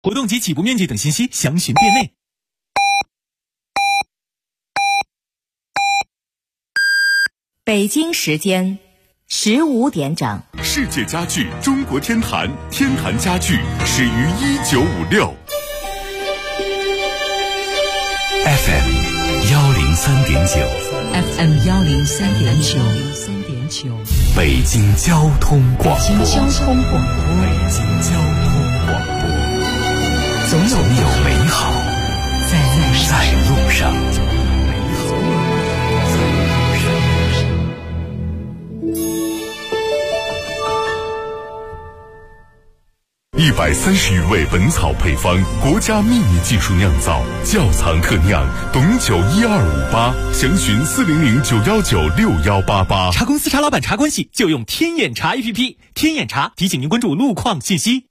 活动及起步面积等信息详询店内。 北京时间15点整。 世界家具中国天坛，天坛家具始于1956。FM 103.9 FM 103.9， 北京交通广播。 北京交通广播， 总有美好在路上。130余味本草配方，国家秘密技术酿造，窖藏特酿，董酒12588，详询40091961188。 茶公司茶老板茶关系就用天眼茶 APP， 天眼茶提醒您关注路况信息。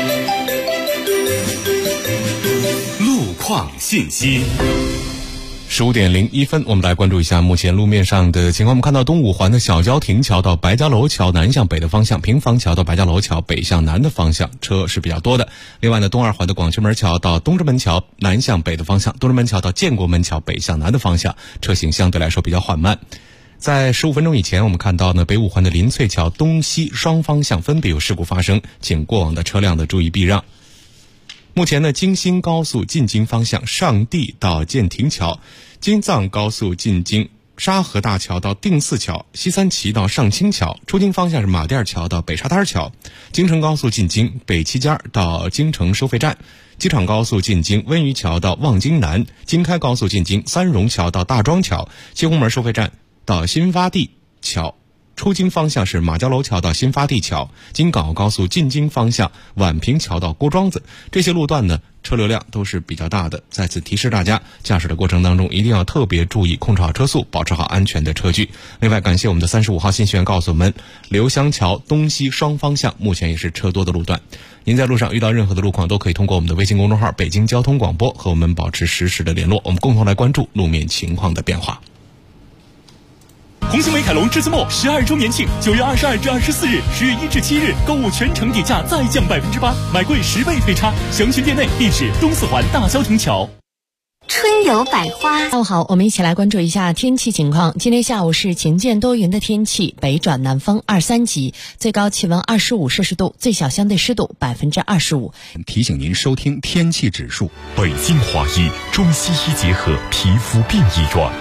路况信息。 15点01分，我们来关注一下目前路面上的情况。我们看到东五环的小郊亭桥到白家楼桥南向北的方向，平房桥到白家楼桥北向南的方向车是比较多的。另外呢，东二环的广渠门桥到东直门桥南向北的方向，东直门桥到建国门桥北向南的方向车行相对来说比较缓慢。在15分钟以前，我们看到呢，北五环的林翠桥东西双方向分别有事故发生，请过往的车辆的注意避让。目前呢，京新高速进京方向上地到建亭桥，京藏高速进京沙河大桥到定寺桥，西三旗到上清桥，出京方向是马甸桥到北沙滩桥，京承高速进京北七家到京城收费站，机场高速进京温榆桥到望京南，京开高速进京三榕桥到大庄桥，西红门收费站到新发地桥，出京方向是马家楼桥到新发地桥，京港澳高速进京方向宛平桥到郭庄子，这些路段呢车流量都是比较大的。再次提示大家，驾驶的过程当中一定要特别注意控制好车速，保持好安全的车距。另外感谢我们的35号信息员告诉我们，刘湘桥东西双方向目前也是车多的路段。您在路上遇到任何的路况，都可以通过我们的微信公众号北京交通广播和我们保持实时的联络，我们共同来关注路面情况的变化。 红星美凯龙至尊墨12周年庆，9月22至24日，10月1至7日，购物全程底价再降8%，买贵10倍退差。详询店内，地址东四环大萧亭桥。 春有百花。 下午好，我们一起来关注一下天气情况。今天下午是晴间多云的天气，北转南风2、3级，最高气温25摄氏度，最小相对湿度25%。 提醒您收听天气指数。 北京华医中西医结合皮肤病医院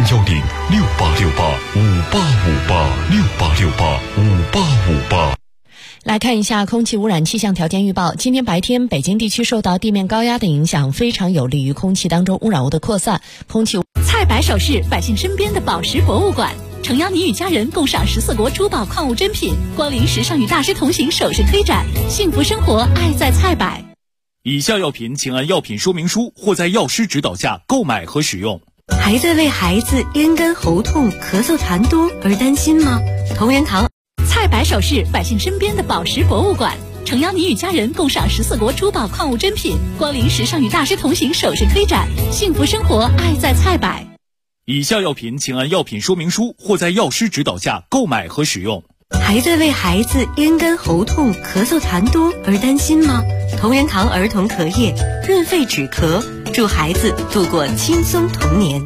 ，0106868585868685858。 来看一下空气污染气象条件预报。今天白天，北京地区受到地面高压的影响，非常有利于空气当中污染物的扩散。 菜百首饰，百姓身边的宝石博物馆，诚邀你与家人共赏14国珠宝矿物珍品，光临时尚与大师同行首饰推展，幸福生活爱在菜百。 以下药品请按药品说明书或在药师指导下购买和使用。 还在为孩子咽干喉痛、咳嗽痰多而担心吗？同仁堂菜百首饰，百姓身边的宝石博物馆，诚邀你与家人共赏14国珠宝矿物珍品，光临时尚与大师同行首饰推展，幸福生活爱在菜百。 以下药品请按药品说明书或在药师指导下购买和使用。 还在为孩子咽干喉痛、咳嗽痰多而担心吗？同仁堂儿童咳液润肺止咳，祝孩子度过轻松童年。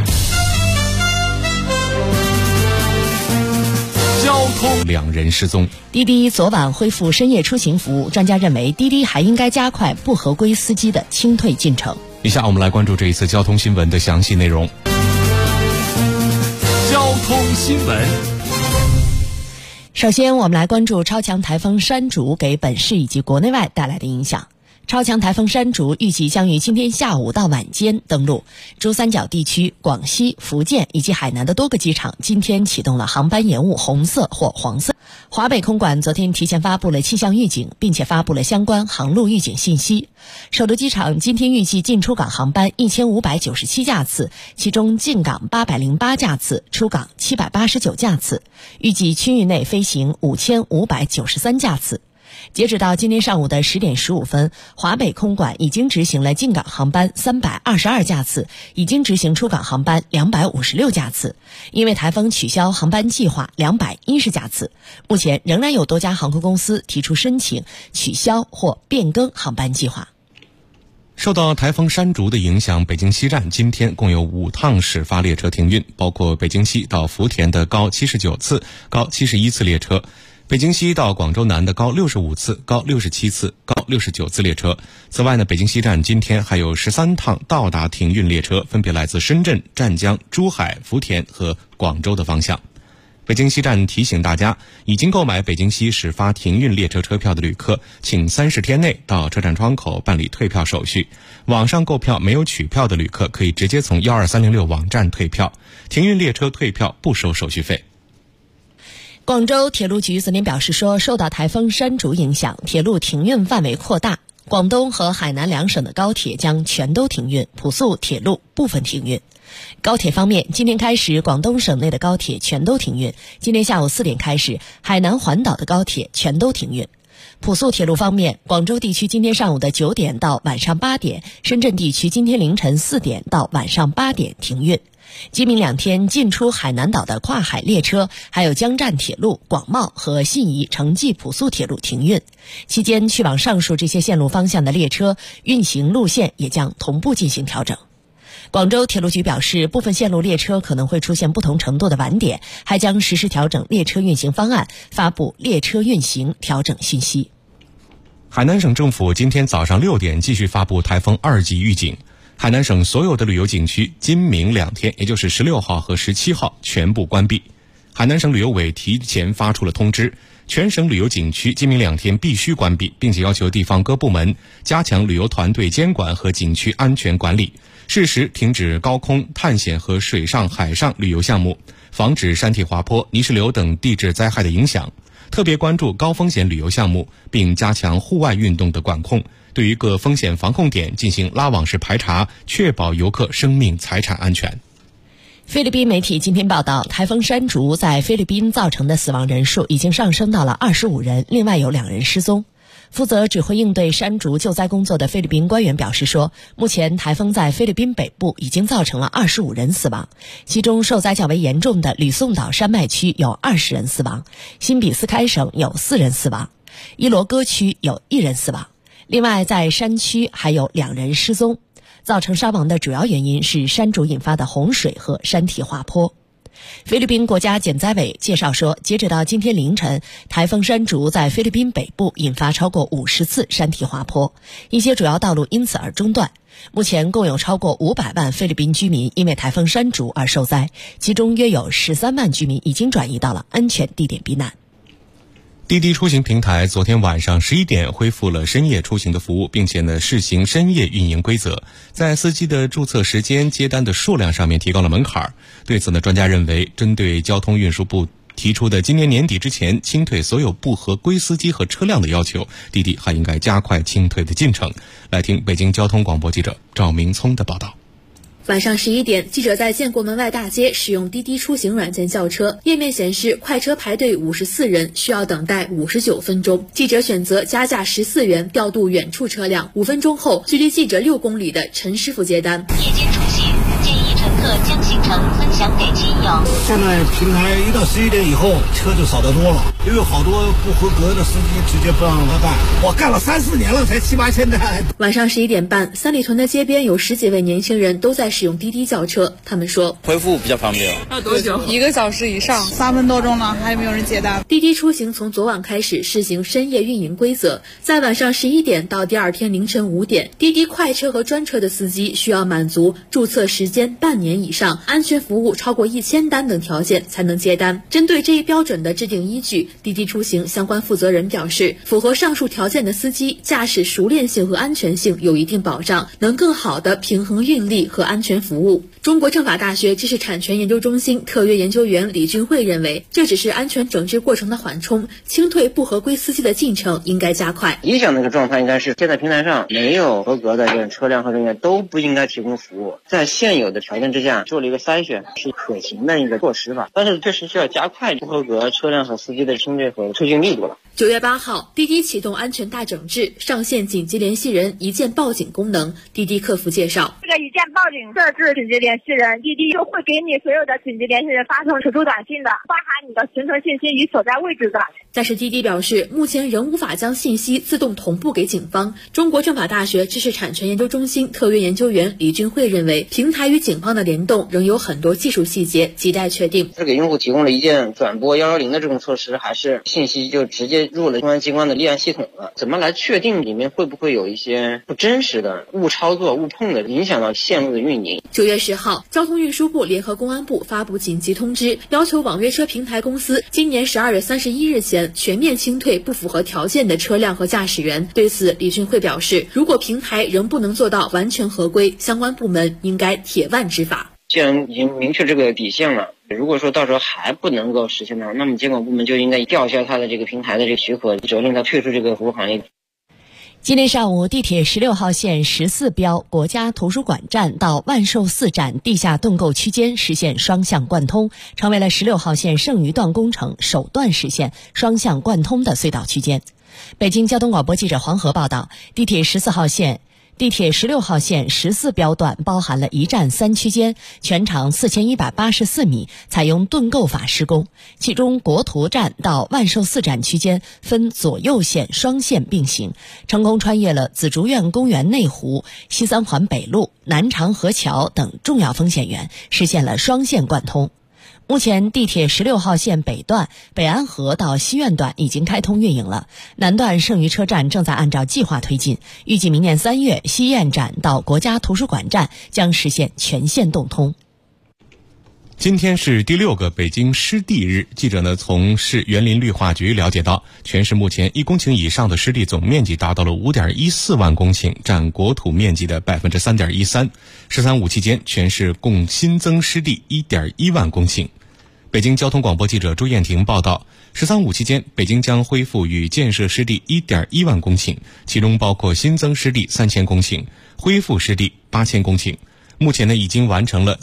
交通2人失踪。 滴滴昨晚恢复深夜出行服务，专家认为滴滴还应该加快不合规司机的清退进程。 以下我们来关注这一次交通新闻的详细内容。 交通新闻。 首先我们来关注超强台风山竹给本市以及国内外带来的影响。超强台风山竹预计将于今天下午到晚间登陆珠三角地区、广西、福建以及海南的多个机场，今天启动了航班延误红色或黄色。华北空管昨天提前发布了气象预警，并且发布了相关航路预警信息。首都机场今天预计进出港航班1597架次，其中进港808架次，出港789架次，预计区域内飞行5593架次。截止到今天上午的10点15分，华北空管已经执行了进港航班322架次，已经执行出港航班256架次，因为台风取消航班计划210架次。目前仍然有多家航空公司提出申请取消或变更航班计划。 受到台风山竹的影响，北京西站今天共有5趟始发列车停运，包括北京西到福田的高79次、高71次列车，北京西到广州南的高65次、高67次、高69次列车。此外呢，北京西站今天还有13趟到达停运列车，分别来自深圳、湛江、珠海、福田和广州的方向。北京西站提醒大家，已经购买北京西始发停运列车车票的旅客，请30天内到车站窗口办理退票手续。网上购票没有取票的旅客，可以直接从12306网站退票。停运列车退票不收手续费。 广州铁路局昨天表示说，受到台风山竹影响，铁路停运范围扩大，广东和海南两省的高铁将全都停运，普速铁路部分停运。高铁方面，今天开始广东省内的高铁全都停运，今天下午4点开始海南环岛的高铁全都停运。普速铁路方面，广州地区今天上午的9点到晚上8点，深圳地区今天凌晨4点到晚上8点停运。今明2天进出海南岛的跨海列车，还有江湛铁路、广茂和信宜城际普速铁路停运。期间去往上述这些线路方向的列车运行路线也将同步进行调整。广州铁路局表示，部分线路列车可能会出现不同程度的晚点，还将实时调整列车运行方案，发布列车运行调整信息。 海南省政府今天早上6点继续发布台风2级预警，海南省所有的旅游景区今明2天，也就是16号和17号全部关闭。海南省旅游委提前发出了通知，全省旅游景区今明2天必须关闭，并且要求地方各部门加强旅游团队监管和景区安全管理，适时停止高空探险和水上海上旅游项目，防止山体滑坡、泥石流等地质灾害的影响，特别关注高风险旅游项目，并加强户外运动的管控，对于各风险防控点进行拉网式排查，确保游客生命财产安全。 菲律宾媒体今天报道，台风山竹在菲律宾造成的死亡人数已经上升到了25人，另外有2人失踪。负责指挥应对山竹救灾工作的菲律宾官员表示说，目前台风在菲律宾北部已经造成了25人死亡，其中受灾较为严重的吕宋岛山脉区有20人死亡，新比斯开省有4人死亡，伊罗戈区有1人死亡，另外在山区还有2人失踪。造成伤亡的主要原因是山竹引发的洪水和山体滑坡。菲律宾国家减灾委介绍说，截止到今天凌晨，台风山竹在菲律宾北部引发超过50次山体滑坡，一些主要道路因此而中断。目前共有超过500万菲律宾居民因为台风山竹而受灾，其中约有13万居民已经转移到了安全地点避难。 滴滴出行平台昨天晚上11点恢复了深夜出行的服务，并且呢试行深夜运营规则，在司机的注册时间、接单的数量上面提高了门槛。对此呢，专家认为，针对交通运输部提出的今年年底之前清退所有不合规司机和车辆的要求，滴滴还应该加快清退的进程。来听北京交通广播记者赵明聪的报道。 晚上11点，记者在建国门外大街使用滴滴出行软件叫车，页面显示快车排队54人，需要等待59分钟。记者选择加价14元调度远处车辆，5分钟后，距离记者6公里的陈师傅接单。 夜间出行，建议乘客将行程分享给亲友。 现在平台一到11点以后，车就少得多了，因为好多不合格的司机直接不让他干。我干了3-4年了，才7、8千单。 晚上11点半，三里屯的街边有10几位年轻人都在使用滴滴叫车，他们说回复比较方便。 要多久？1个小时以上，3分多钟了，还没有人接单。 滴滴出行从昨晚开始试行深夜运营规则，在晚上11点到第2天凌晨5点，滴滴快车和专车的司机需要满足注册时间半年以上、安全服务超过1000单等条件才能接单。针对这一标准的制定依据，滴滴出行相关负责人表示，符合上述条件的司机驾驶熟练性和安全性有一定保障，能更好地平衡运力和安全服务。中国政法大学知识产权研究中心特约研究员李俊慧认为，这只是安全整治过程的缓冲，清退不合规司机的进程应该加快。 理想的一个状态应该是，现在平台上没有合格的这种车辆和人员都不应该提供服务，在现有的条件之下做了一个筛选，是可行的一个措施吧。但是确实需要加快不合格车辆和司机的清退和退训力度了。 9月8号，滴滴启动安全大整治，上线紧急联系人一键报警功能。滴滴客服介绍， 这个一键报警设置紧急联系人，滴滴就会给你所有的紧急联系人发送求助短信的，包含你的行程信息与所在位置的。 但是滴滴表示，目前仍无法将信息自动同步给警方。中国政法大学知识产权研究中心特约研究员李俊慧认为，平台与警方的联动仍有很多技术细节亟待确定。 是给用户提供了一件转拨110的这种措施，还是信息就直接入了公安机关的立案系统了？怎么来确定里面会不会有一些不真实的误操作、误碰的，影响到线路的运营 ？9月10号，交通运输部联合公安部发布紧急通知，要求网约车平台公司今年12月31日前全面清退不符合条件的车辆和驾驶员。对此，李俊慧表示，如果平台仍不能做到完全合规，相关部门应该铁腕执法。 既然已经明确这个底线了，如果说到时候还不能够实现的话，那么监管部门就应该吊销他的这个平台的这个许可，责令他退出这个服务行业。 今天上午，地铁16号线14标国家图书馆站到万寿寺站地下盾构区间实现双向贯通，成为了16号线剩余段工程首段实现双向贯通的隧道区间。北京交通广播记者黄河报道，地铁16号线14标段包含了一站3区间，全长4184米，采用盾构法施工。其中国图站到万寿寺站区间分左右线双线并行，成功穿越了紫竹院公园内湖、西三环北路、南长河桥等重要风险源，实现了双线贯通。目前地铁16号线北段北安河到西苑段已经开通运营了，南段剩余车站正在按照计划推进，预计明年3月西苑站到国家图书馆站将实现全线动通。 今天是第6个北京湿地日，记者呢从市园林绿化局了解到，全市目前1公顷以上的湿地总面积达到了 5.14 万公顷，占国土面积的 3.13%。“13.5”期间，全市共新增湿地 1.1 万公顷。北京交通广播记者朱艳婷报道，“13.5”期间，北京将恢复与建设湿地 1.1 万公顷，其中包括新增湿地3000公顷，恢复湿地8000公顷。目前呢，已经完成了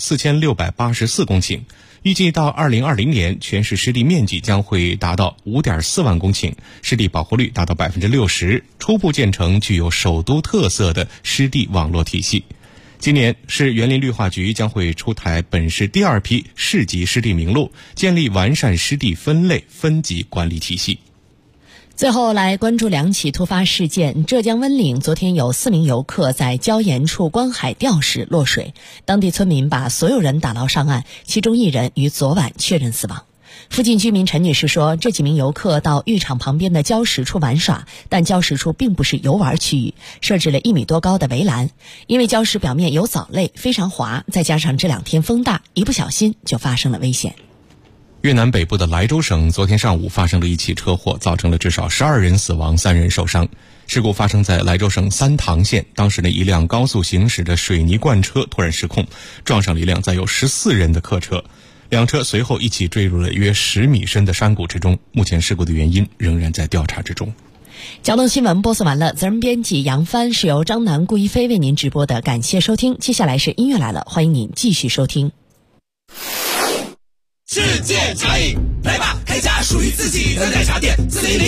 4684公顷，预计到2020年，全市湿地面积将会达到 5.4 万公顷，湿地保护率达到 60%， 初步建成具有首都特色的湿地网络体系。今年，市园林绿化局将会出台本市第2批市级湿地名录，建立完善湿地分类分级管理体系。 最后来关注2起突发事件。浙江温岭昨天有4名游客在礁岩处观海钓时落水，当地村民把所有人打捞上岸，其中1人于昨晚确认死亡。附近居民陈女士说，这几名游客到浴场旁边的礁石处玩耍，但礁石处并不是游玩区域，设置了1米多高的围栏。因为礁石表面有藻类，非常滑，再加上这2天风大，一不小心就发生了危险。 越南北部的莱州省昨天上午发生了一起车祸，造成了至少12人死亡，3人受伤。事故发生在莱州省三塘县，当时的一辆高速行驶的水泥罐车突然失控，撞上了一辆载有14人的客车。2车随后一起坠入了约10米深的山谷之中，目前事故的原因仍然在调查之中。 交通新闻播送完了，责任编辑杨帆，是由张楠、顾一飞为您直播的，感谢收听。接下来是音乐来了，欢迎您继续收听。 世界茶饮，来吧，开家属于自己的奶茶店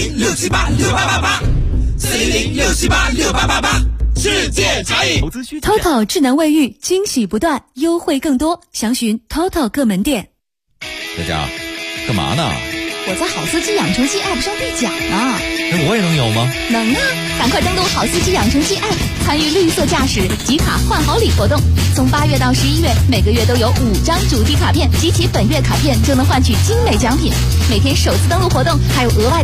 ，400-678-6888，400-678-6888，世界茶饮。 TOTO 智能卫浴，惊喜不断，优惠更多，详询 TOTO 各门店。 佳佳，干嘛呢？ 我在好司机养成记 App 上兑奖呢。 那我也能有吗？ 能啊！赶快登录好司机养成记 App， 参与绿色驾驶集卡换好礼活动。从8月到11月，每个月都有5张主题卡片，集齐本月卡片就能换取精美奖品。每天首次登录活动还有额外的